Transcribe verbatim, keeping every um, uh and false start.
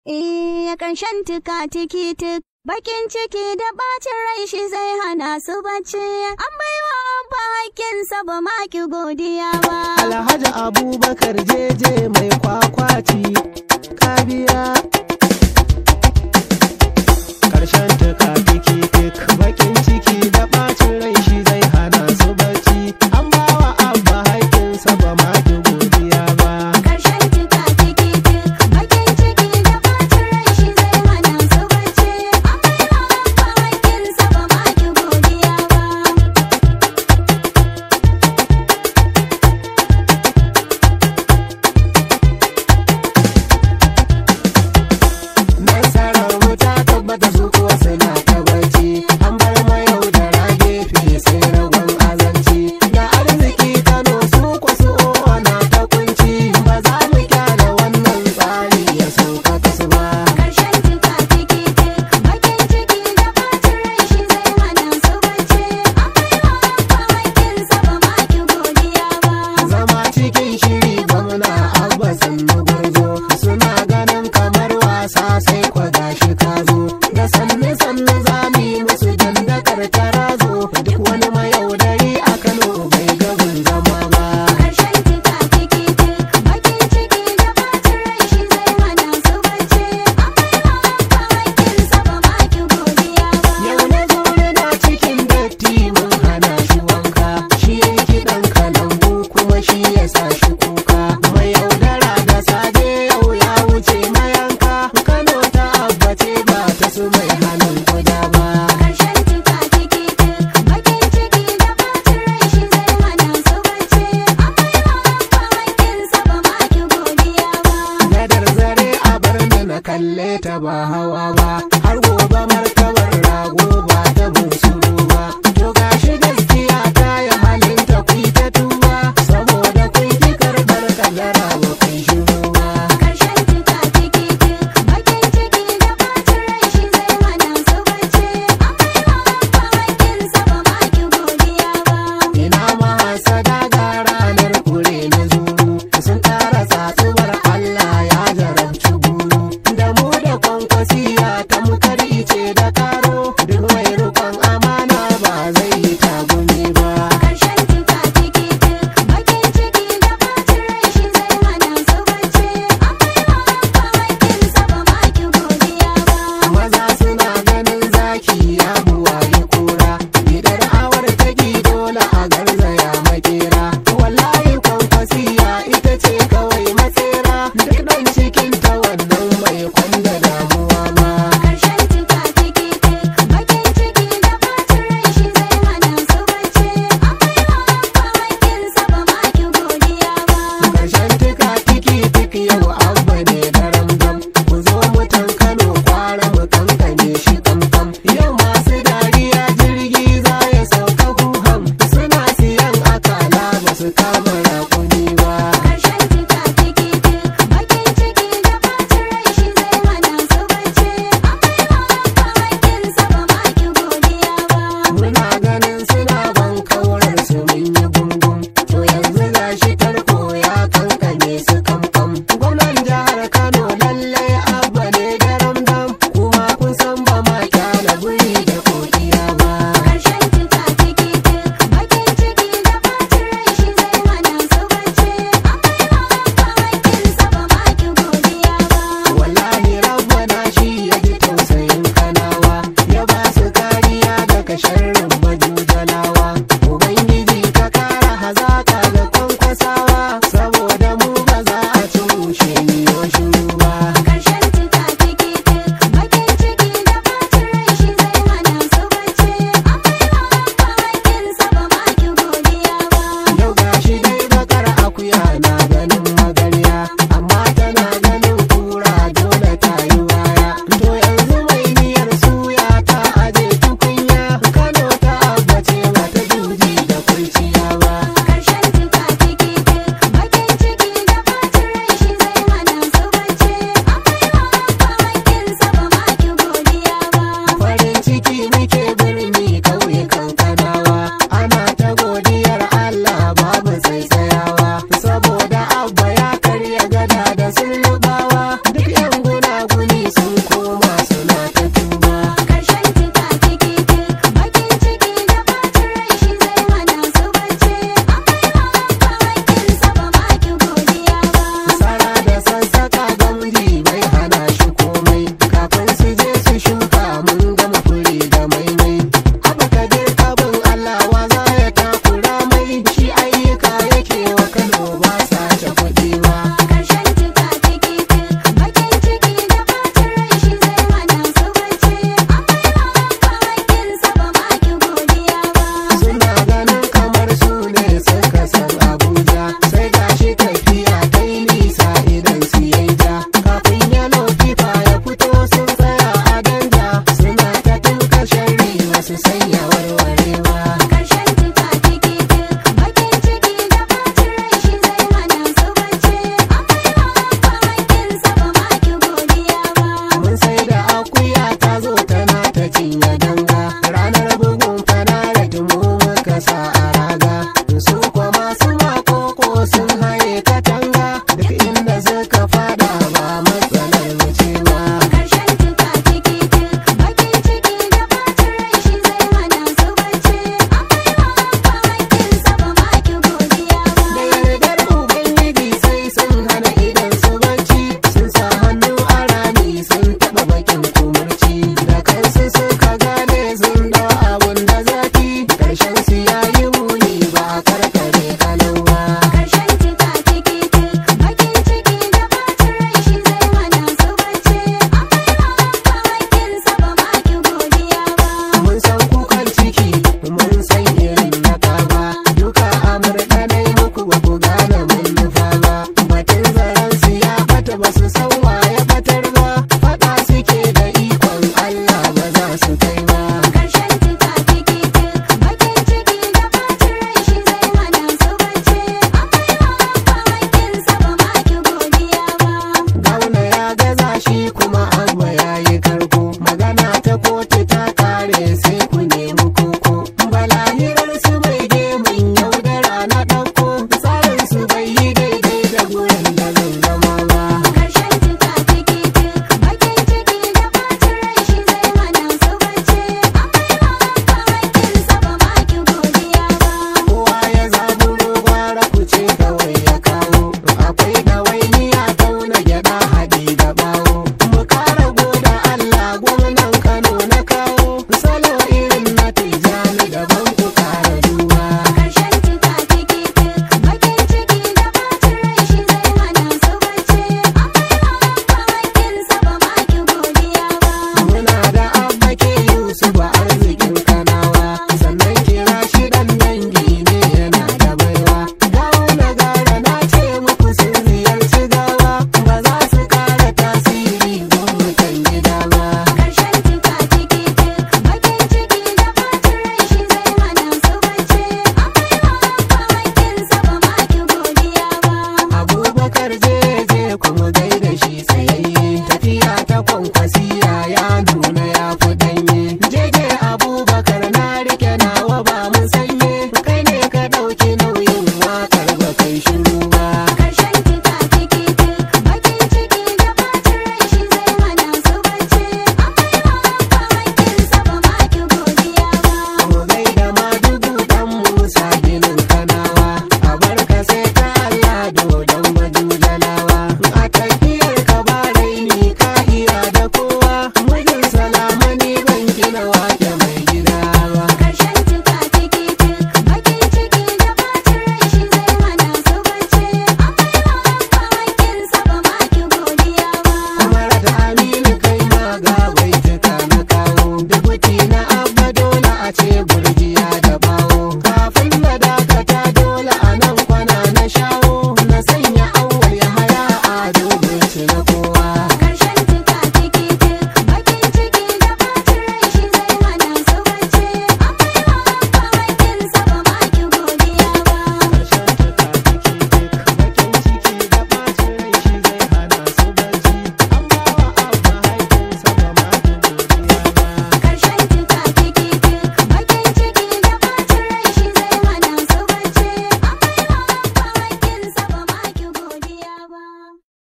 Eh, ƙarshen tuka tiki tuk, bakin ciki da ɓacin rai shi zai hana su bacci. An baiwa Abba haƙƙinsa ba ma ki godiya ba. Alhaji Abubakar jeje mai kwakwati, ka biya. Ƙarshen tuka tiki tuk, bakin ciki da ɓacin rai shi zai hana su bacci. An bawa Abba haƙƙinsa ba ma ki godiya ba. Ƙarshen tuka tiki tuk, bakin ciki da ɓacin rai shi zai hana su bacci. An baiwa Abba haƙƙinsa ba ma ki godiya ba. Nasarar mu ta tabbata su kuwa suna ta bacci. An bar mayaudara gefe sai ragon azanci. Da arziki Kano su kwa su owa na ta kunci. Ba za mu kyale wannan tsari ya sauka kasu ba. Ƙarshen tuka tiki tuk, bakin ciki da ɓacin rai shi zai hana su bacci. An baiwa Abba haƙƙinsa ba ma ki godiya ba. Zama cikin shiri gwamna Abba sannu gwarzo. Suna ganin kamar wasa sai kwa gashi ka zo. Da sannu sannu za mu yi musu dandakar tarazo. Duk wani mayaudari a Kano bai gaban zama ba. Ƙarshen tuka tiki tuk, bakin ciki da ɓacin rai shi zai hana su bacci. An baiwa Abba haƙƙinsa ba ma ki godiya ba. Yau na zo yana cikin datti mun hana shi wanka. Shi ya yi kiɗan kalangu kuma shi ya sa shi kuka. Mai yaudara da saje yau ya wuce mayanka. Kano ta abbace ba ta su mai hannun kuda ba. Ƙarshen tuka tiki tuk, bakin ciki da ɓacin rai shi zai hana su bacci. An baiwa Abba haƙƙinsa ba ma ki godiya ba. Gadar zare a bar ni na kalle ta ba hawa ba. Har gobe martabar rago ba ta bunsuru